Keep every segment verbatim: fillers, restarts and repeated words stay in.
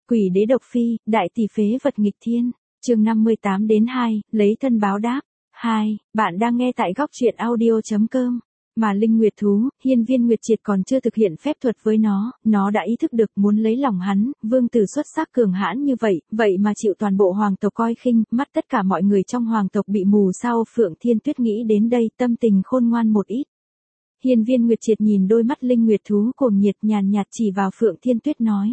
Quỷ đế độc phi, đại tỷ phế vật nghịch thiên. Chương năm mươi tám đến hai, lấy thân báo đáp. hai, bạn đang nghe tại góc truyện audio chấm com. Mà Linh Nguyệt thú, hiên viên Nguyệt Triệt còn chưa thực hiện phép thuật với nó, nó đã ý thức được muốn lấy lòng hắn, vương tử xuất sắc cường hãn như vậy, vậy mà chịu toàn bộ hoàng tộc coi khinh, mắt tất cả mọi người trong hoàng tộc bị mù sao. Phượng Thiên Tuyết nghĩ đến đây, tâm tình khôn ngoan một ít. Hiên viên Nguyệt Triệt nhìn đôi mắt Linh Nguyệt thú cuồng nhiệt nhàn nhạt chỉ vào Phượng Thiên Tuyết nói.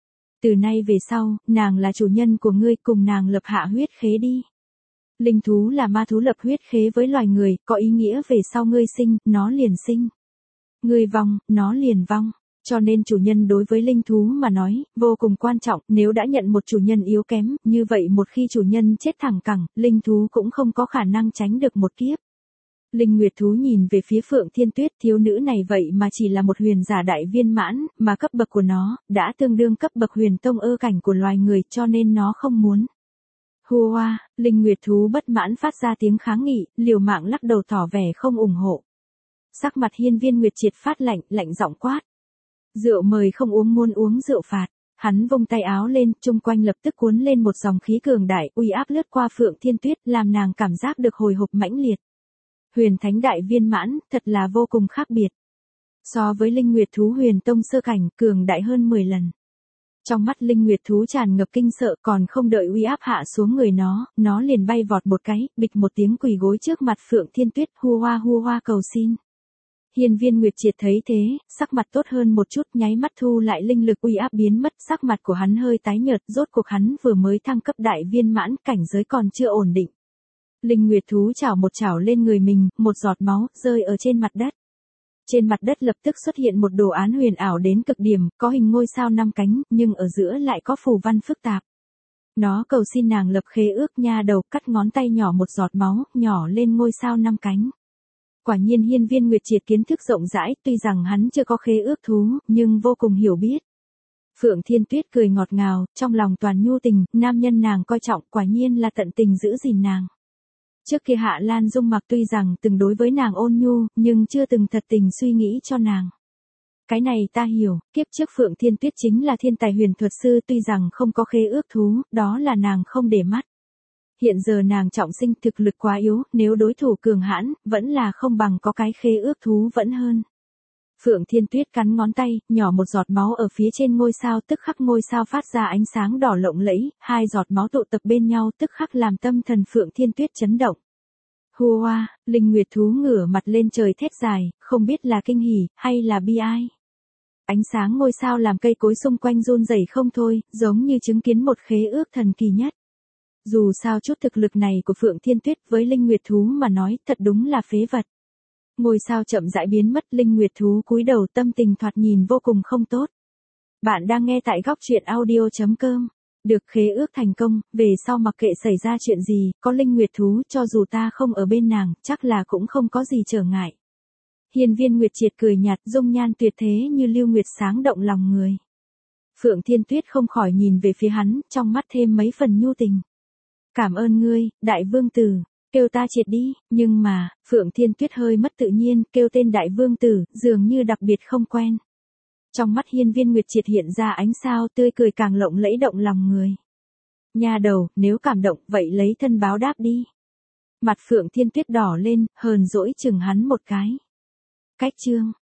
Từ nay về sau, nàng là chủ nhân của ngươi, cùng nàng lập hạ huyết khế đi. Linh thú là ma thú, lập huyết khế với loài người, có ý nghĩa về sau ngươi sinh, nó liền sinh. Ngươi vong, nó liền vong. Cho nên chủ nhân đối với linh thú mà nói, vô cùng quan trọng, nếu đã nhận một chủ nhân yếu kém, như vậy một khi chủ nhân chết thẳng cẳng, linh thú cũng không có khả năng tránh được một kiếp. Linh Nguyệt thú nhìn về phía Phượng Thiên Tuyết, thiếu nữ này vậy mà chỉ là một huyền giả đại viên mãn, mà cấp bậc của nó, đã tương đương cấp bậc huyền tông ơ cảnh của loài người, cho nên nó không muốn. Hùa hoa, Linh Nguyệt thú bất mãn phát ra tiếng kháng nghị, liều mạng lắc đầu tỏ vẻ không ủng hộ. Sắc mặt hiên viên Nguyệt Triệt phát lạnh, lạnh giọng quát. Rượu mời không uống, muốn uống rượu phạt. Hắn vung tay áo lên, chung quanh lập tức cuốn lên một dòng khí cường đại, uy áp lướt qua Phượng Thiên Tuyết, làm nàng cảm giác được hồi hộp mãnh liệt. Huyền thánh đại viên mãn, thật là vô cùng khác biệt. So với Linh Nguyệt thú huyền tông sơ cảnh, cường đại hơn mười lần. Trong mắt Linh Nguyệt thú tràn ngập kinh sợ, còn không đợi uy áp hạ xuống người nó, nó liền bay vọt một cái, bịch một tiếng quỳ gối trước mặt Phượng Thiên Tuyết, hua hoa hua hoa cầu xin. Hiên viên Nguyệt Triệt thấy thế, sắc mặt tốt hơn một chút, nháy mắt thu lại linh lực uy áp biến mất, sắc mặt của hắn hơi tái nhợt, rốt cuộc hắn vừa mới thăng cấp đại viên mãn, cảnh giới còn chưa ổn định. Linh Nguyệt thú chảo một chảo lên người mình, một giọt máu rơi ở trên mặt đất. Trên mặt đất lập tức xuất hiện một đồ án huyền ảo đến cực điểm, có hình ngôi sao năm cánh, nhưng ở giữa lại có phù văn phức tạp. Nó cầu xin nàng lập khế ước, nha đầu cắt ngón tay nhỏ một giọt máu, nhỏ lên ngôi sao năm cánh. Quả nhiên hiên viên Nguyệt Triệt kiến thức rộng rãi, tuy rằng hắn chưa có khế ước thú, nhưng vô cùng hiểu biết. Phượng Thiên Tuyết cười ngọt ngào, trong lòng toàn nhu tình, nam nhân nàng coi trọng, quả nhiên là tận tình giữ gìn nàng. Trước kia Hạ Lan Dung Mặc tuy rằng từng đối với nàng ôn nhu, nhưng chưa từng thật tình suy nghĩ cho nàng. Cái này ta hiểu, kiếp trước Phượng Thiên Tuyết chính là thiên tài huyền thuật sư, tuy rằng không có khế ước thú, đó là nàng không để mắt. Hiện giờ nàng trọng sinh, thực lực quá yếu, nếu đối thủ cường hãn, vẫn là không bằng có cái khế ước thú vẫn hơn. Phượng Thiên Tuyết cắn ngón tay, nhỏ một giọt máu ở phía trên ngôi sao, tức khắc ngôi sao phát ra ánh sáng đỏ lộng lẫy, hai giọt máu tụ tập bên nhau, tức khắc làm tâm thần Phượng Thiên Tuyết chấn động. Hùa hoa, Linh Nguyệt thú ngửa mặt lên trời thét dài, không biết là kinh hỉ, hay là bi ai. Ánh sáng ngôi sao làm cây cối xung quanh run rẩy không thôi, giống như chứng kiến một khế ước thần kỳ nhất. Dù sao chút thực lực này của Phượng Thiên Tuyết với Linh Nguyệt thú mà nói, thật đúng là phế vật. Ngôi sao chậm rãi biến mất, Linh Nguyệt thú cúi đầu, tâm tình thoạt nhìn vô cùng không tốt. Bạn đang nghe tại góc truyện audio chấm com. Được khế ước thành công, về sau mặc kệ xảy ra chuyện gì, có Linh Nguyệt thú, cho dù ta không ở bên nàng, chắc là cũng không có gì trở ngại. Hiên viên Nguyệt Triệt cười nhạt, dung nhan tuyệt thế như lưu nguyệt sáng động lòng người. Phượng Thiên Tuyết không khỏi nhìn về phía hắn, trong mắt thêm mấy phần nhu tình. Cảm ơn ngươi, đại vương tử. Kêu ta Triệt đi, nhưng mà, Phượng Thiên Tuyết hơi mất tự nhiên, kêu tên đại vương tử, dường như đặc biệt không quen. Trong mắt hiên viên Nguyệt Triệt hiện ra ánh sao tươi cười càng lộng lẫy động lòng người. Nha đầu, nếu cảm động, vậy lấy thân báo đáp đi. Mặt Phượng Thiên Tuyết đỏ lên, hờn dỗi chừng hắn một cái. Cách chương.